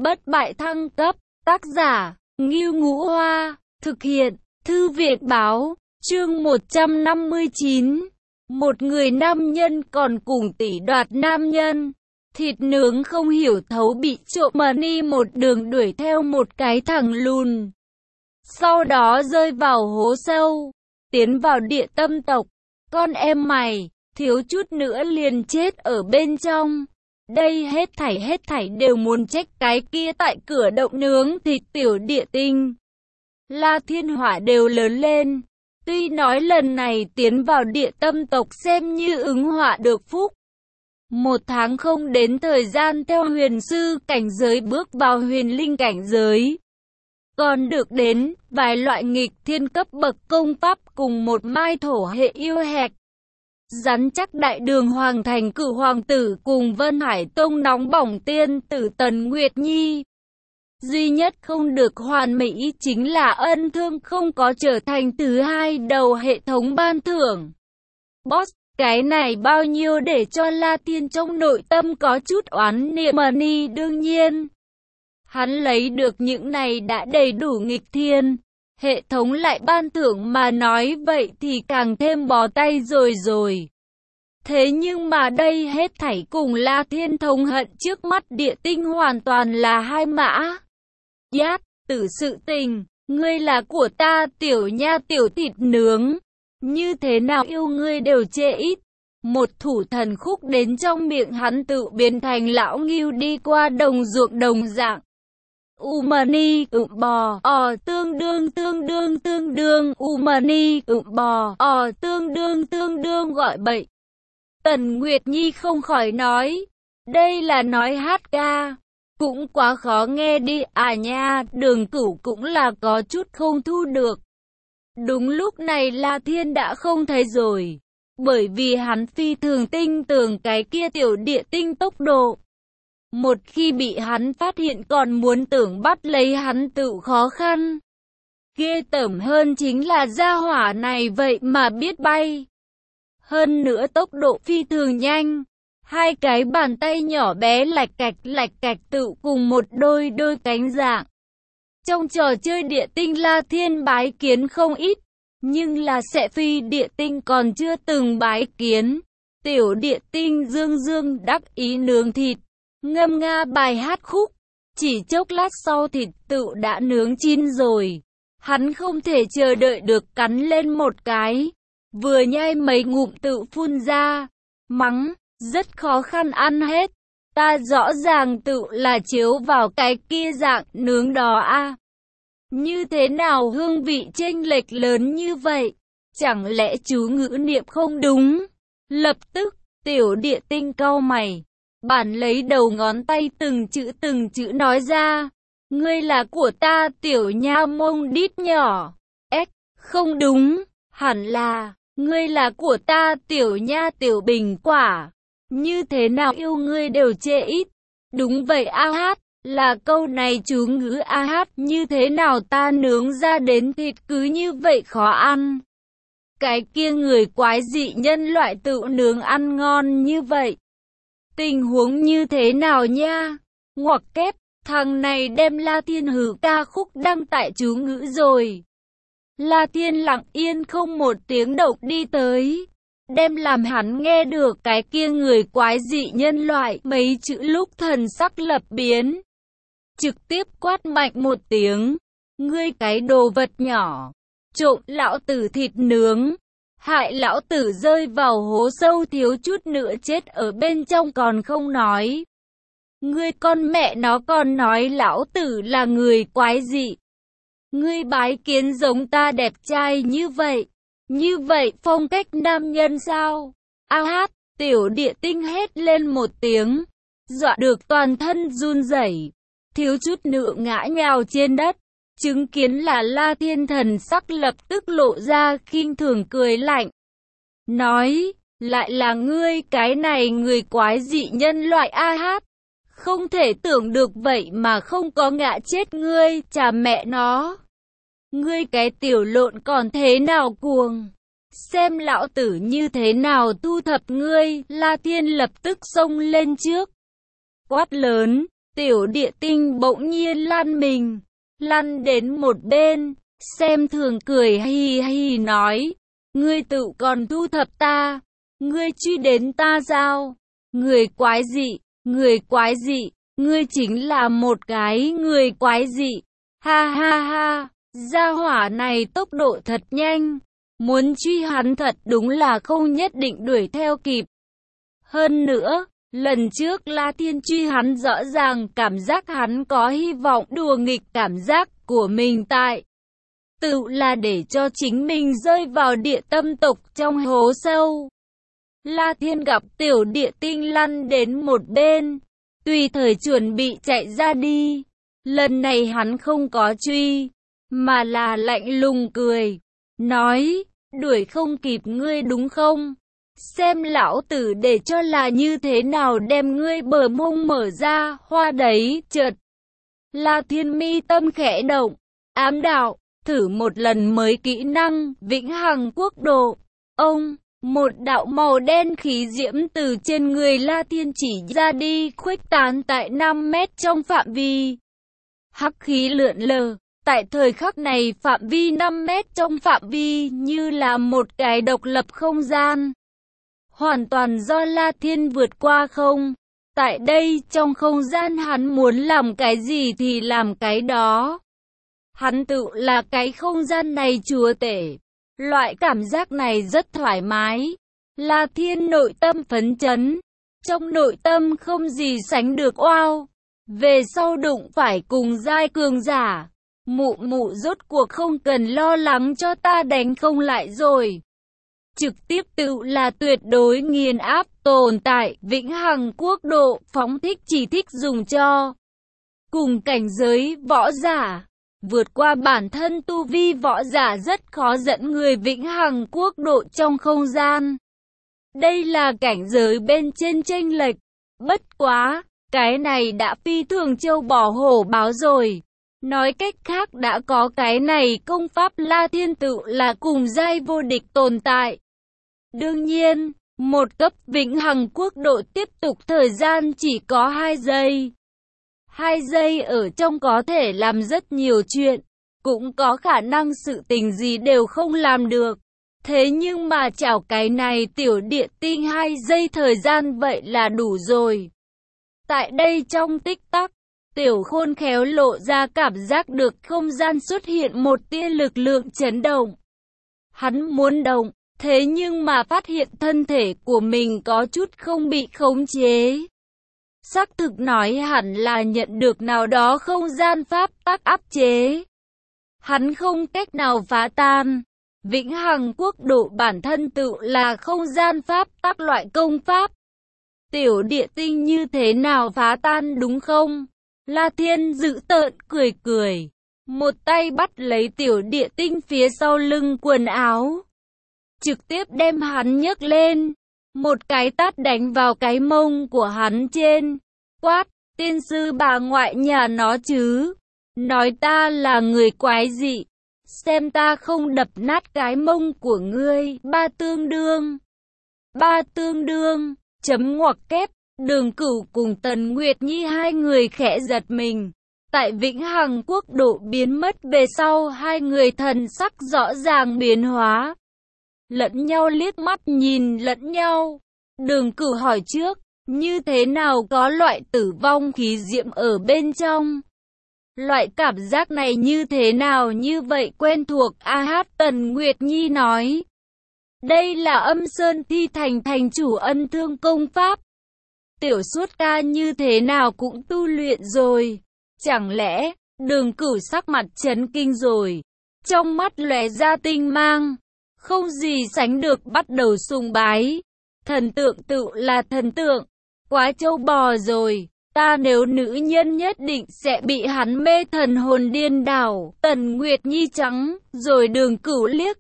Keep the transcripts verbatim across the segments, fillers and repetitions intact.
bất bại thăng cấp, tác giả, Ngưu Ngũ Hoa, thực hiện, Thư viện Báo, chương một trăm năm mươi chín. Một người nam nhân còn cùng tỷ đoạt nam nhân. Thịt nướng không hiểu thấu bị trộm money một đường đuổi theo một cái thằng lùn. Sau đó rơi vào hố sâu, tiến vào địa tâm tộc. Con em mày, thiếu chút nữa liền chết ở bên trong. Đây hết thảy hết thảy đều muốn trách cái kia tại cửa động nướng thịt tiểu địa tinh. La Thiên Hỏa đều lớn lên. Tuy nói lần này tiến vào địa tâm tộc xem như ứng họa được phúc. Một tháng không đến thời gian theo huyền sư cảnh giới bước vào huyền linh cảnh giới. Còn được đến vài loại nghịch thiên cấp bậc công pháp cùng một mai thổ hệ yêu hẹt. Rắn chắc đại đường hoàng thành cử hoàng tử cùng Vân Hải Tông nóng bỏng tiên tử Tần Nguyệt Nhi. Duy nhất không được hoàn mỹ chính là ân thương không có trở thành thứ hai đầu hệ thống ban thưởng. Boss, cái này bao nhiêu để cho La Thiên trong nội tâm có chút oán niệm money đương nhiên. Hắn lấy được những này đã đầy đủ nghịch thiên. Hệ thống lại ban thưởng mà nói vậy thì càng thêm bó tay rồi rồi. Thế nhưng mà đây hết thảy cùng La Thiên thống hận trước mắt địa tinh hoàn toàn là hai mã. Yát, tử sự tình, ngươi là của ta tiểu nha tiểu thịt nướng. Như thế nào yêu ngươi đều chê ít. Một thủ thần khúc đến trong miệng hắn tự biến thành lão ngưu đi qua đồng ruộng đồng dạng. Umani ự bò ò tương đương tương đương tương đương Umani ự bò ò tương đương tương đương gọi bậy. Tần Nguyệt Nhi không khỏi nói, đây là nói hát ca, cũng quá khó nghe đi à nha, Đường Cửu cũng là có chút không thu được. Đúng lúc này La Thiên đã không thấy rồi, bởi vì hắn phi thường tinh tường cái kia tiểu địa tinh tốc độ. Một khi bị hắn phát hiện còn muốn tưởng bắt lấy hắn tự khó khăn. Ghê tởm hơn chính là gia hỏa này vậy mà biết bay. Hơn nữa tốc độ phi thường nhanh. Hai cái bàn tay nhỏ bé lạch cạch lạch cạch tự cùng một đôi đôi cánh dạng. Trong trò chơi địa tinh La Thiên bái kiến không ít. Nhưng là sẽ phi địa tinh còn chưa từng bái kiến. Tiểu địa tinh dương dương đắc ý nướng thịt. Ngâm nga bài hát khúc, chỉ chốc lát sau thịt tự đã nướng chín rồi. Hắn không thể chờ đợi được cắn lên một cái, vừa nhai mấy ngụm tự phun ra, mắng, rất khó khăn ăn hết. Ta rõ ràng tự là chiếu vào cái kia dạng nướng đó a. Như thế nào hương vị chênh lệch lớn như vậy? Chẳng lẽ chú ngữ niệm không đúng? Lập tức, tiểu địa tinh cau mày. Bản lấy đầu ngón tay từng chữ từng chữ nói ra. Ngươi là của ta tiểu nha mông đít nhỏ. Ếch, không đúng. Hẳn là, ngươi là của ta tiểu nha tiểu bình quả. Như thế nào yêu ngươi đều chê ít. Đúng vậy a hát, là câu này chú ngữ a hát. Như thế nào ta nướng ra đến thịt cứ như vậy khó ăn. Cái kia người quái dị nhân loại tự nướng ăn ngon như vậy. Tình huống như thế nào nha? Ngoặc kép, thằng này đem La Thiên hử ca khúc đăng tại chú ngữ rồi. La Thiên lặng yên không một tiếng động đi tới. Đem làm hắn nghe được cái kia người quái dị nhân loại mấy chữ lúc thần sắc lập biến. Trực tiếp quát mạnh một tiếng. Ngươi cái đồ vật nhỏ. Trộm lão tử thịt nướng. Hại lão tử rơi vào hố sâu thiếu chút nữa chết ở bên trong còn không nói. Ngươi con mẹ nó còn nói lão tử là người quái dị. Ngươi bái kiến giống ta đẹp trai như vậy. Như vậy phong cách nam nhân sao? A hát, tiểu địa tinh hét lên một tiếng. Dọa được toàn thân run rẩy, thiếu chút nữa ngã nhào trên đất. Chứng kiến là La Thiên thần sắc lập tức lộ ra khinh thường cười lạnh. Nói, lại là ngươi cái này người quái dị nhân loại a hát. Không thể tưởng được vậy mà không có ngã chết ngươi, chà mẹ nó. Ngươi cái tiểu lộn còn thế nào cuồng. Xem lão tử như thế nào thu thập ngươi, La Thiên lập tức xông lên trước. Quát lớn, Tiểu Địa Tinh bỗng nhiên lăn mình, lăn đến một bên, xem thường cười hì hì nói, ngươi tự còn thu thập ta, ngươi truy đến ta sao? Người quái dị, người quái dị, ngươi chính là một cái người quái dị. Ha ha ha, gia hỏa này tốc độ thật nhanh, muốn truy hắn thật đúng là không nhất định đuổi theo kịp. Hơn nữa, lần trước La Thiên truy hắn rõ ràng cảm giác hắn có hy vọng đùa nghịch cảm giác của mình tại. Tự là để cho chính mình rơi vào địa tâm tộc trong hố sâu. La Thiên gặp Tiểu Địa Tinh lăn đến một bên, tùy thời chuẩn bị chạy ra đi. Lần này hắn không có truy, mà là lạnh lùng cười, nói, đuổi không kịp ngươi đúng không? Xem lão tử để cho là như thế nào đem ngươi bờ mông mở ra, hoa đấy, chợt. La Thiên mi tâm khẽ động, ám đạo, thử một lần mới kỹ năng, vĩnh hằng quốc độ. Ông, một đạo màu đen khí diễm từ trên người La Thiên chỉ ra đi, khuếch tán tại năm mét trong phạm vi. Hắc khí lượn lờ, tại thời khắc này phạm vi năm mét trong phạm vi như là một cái độc lập không gian. Hoàn toàn do La Thiên vượt qua không. Tại đây trong không gian hắn muốn làm cái gì thì làm cái đó. Hắn tự là cái không gian này chúa tể. Loại cảm giác này rất thoải mái. La Thiên nội tâm phấn chấn. Trong nội tâm không gì sánh được oao. Về sau đụng phải cùng giai cường giả. Mụ mụ rốt cuộc không cần lo lắng cho ta đánh không lại rồi. Trực tiếp tự là tuyệt đối nghiền áp tồn tại, vĩnh hằng quốc độ, phóng thích chỉ thích dùng cho. Cùng cảnh giới võ giả, vượt qua bản thân tu vi võ giả rất khó dẫn người vĩnh hằng quốc độ trong không gian. Đây là cảnh giới bên trên chênh lệch, bất quá, cái này đã phi thường châu bò hổ báo rồi. Nói cách khác đã có cái này công pháp La Thiên tự là cùng giai vô địch tồn tại. Đương nhiên, một cấp vĩnh hằng quốc độ tiếp tục thời gian chỉ có hai giây. hai giây ở trong có thể làm rất nhiều chuyện, cũng có khả năng sự tình gì đều không làm được. Thế nhưng mà chảo cái này Tiểu Địa Tinh hai giây thời gian vậy là đủ rồi. Tại đây trong tích tắc, Tiểu Khôn khéo lộ ra cảm giác được không gian xuất hiện một tia lực lượng chấn động. Hắn muốn động, thế nhưng mà phát hiện thân thể của mình có chút không bị khống chế. Xác thực nói hẳn là nhận được nào đó không gian pháp tắc áp chế. Hắn không cách nào phá tan. Vĩnh hằng quốc độ bản thân tự là không gian pháp tắc loại công pháp. Tiểu Địa Tinh như thế nào phá tan đúng không? La Thiên dữ tợn cười cười. Một tay bắt lấy Tiểu Địa Tinh phía sau lưng quần áo. Trực tiếp đem hắn nhấc lên. Một cái tát đánh vào cái mông của hắn trên. Quát, tiên sư bà ngoại nhà nó chứ. Nói ta là người quái dị. Xem ta không đập nát cái mông của ngươi. Ba tương đương. Ba tương đương. Chấm ngoặc kép. Đường Cửu cùng Tần Nguyệt Nhi hai người khẽ giật mình. Tại Vĩnh Hằng quốc độ biến mất về sau hai người thần sắc rõ ràng biến hóa. Lẫn nhau liếc mắt nhìn lẫn nhau. Đường Cửu hỏi trước, như thế nào có loại tử vong khí diệm ở bên trong? Loại cảm giác này như thế nào như vậy quen thuộc? A hát Tần Nguyệt Nhi nói. Đây là Âm Sơn Thi Thành thành chủ ân thương công pháp. Tiểu Suốt ca như thế nào cũng tu luyện rồi. Chẳng lẽ, Đường Cửu sắc mặt chấn kinh rồi. Trong mắt lóe ra tinh mang. Không gì sánh được bắt đầu sùng bái. Thần tượng tự là thần tượng. Quá trâu bò rồi. Ta nếu nữ nhân nhất định sẽ bị hắn mê thần hồn điên đảo. Tần Nguyệt Nhi trắng, rồi Đường Cửu liếc.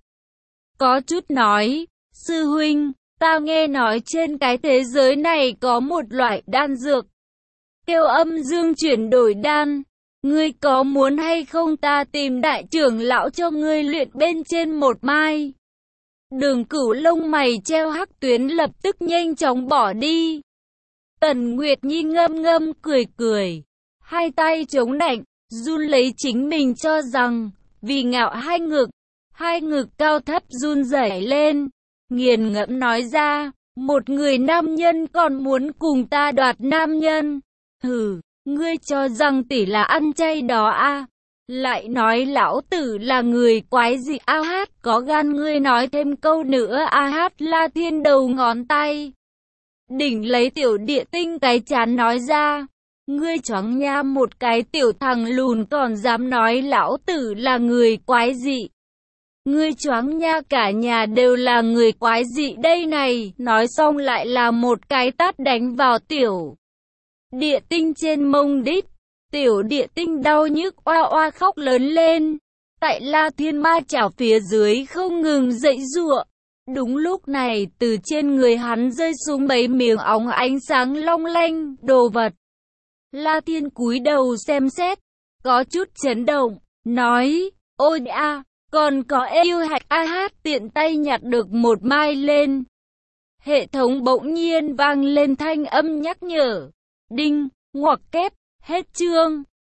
Có chút nói, sư huynh, ta nghe nói trên cái thế giới này có một loại đan dược. Kêu âm dương chuyển đổi đan. Ngươi có muốn hay không ta tìm đại trưởng lão cho ngươi luyện bên trên một mai? Đường Cửu lông mày treo hắc tuyến lập tức nhanh chóng bỏ đi. Tần Nguyệt Nhi ngâm ngâm cười cười. hai tay chống nạnh, run lấy chính mình cho rằng, vì ngạo hai ngực, hai ngực cao thấp run rẩy lên, nghiền ngẫm nói ra, một người nam nhân còn muốn cùng ta đoạt nam nhân. Hừ, ngươi cho rằng tỷ là ăn chay đó à? Lại nói lão tử là người quái gì? A hát, có gan ngươi nói thêm câu nữa. A hát La Thiên đầu ngón tay đỉnh lấy tiểu địa tinh cái chán nói ra, ngươi choáng nha, một cái tiểu thằng lùn còn dám nói lão tử là người quái dị. Ngươi choáng nha, cả nhà đều là người quái dị đây này. Nói xong lại là một cái tát đánh vào tiểu địa tinh trên mông đít. Tiểu địa tinh đau nhức oa oa khóc lớn lên. Tại La Thiên ma chảo phía dưới không ngừng dậy giụa. Đúng lúc này, từ trên người hắn rơi xuống mấy miếng óng ánh sáng long lanh đồ vật. La Thiên cúi đầu xem xét, có chút chấn động, nói, ôi a, còn có yêu hạch. A hát tiện tay nhặt được một mai lên. Hệ thống bỗng nhiên vang lên thanh âm nhắc nhở. Đinh, ngoặc kép, hết chương.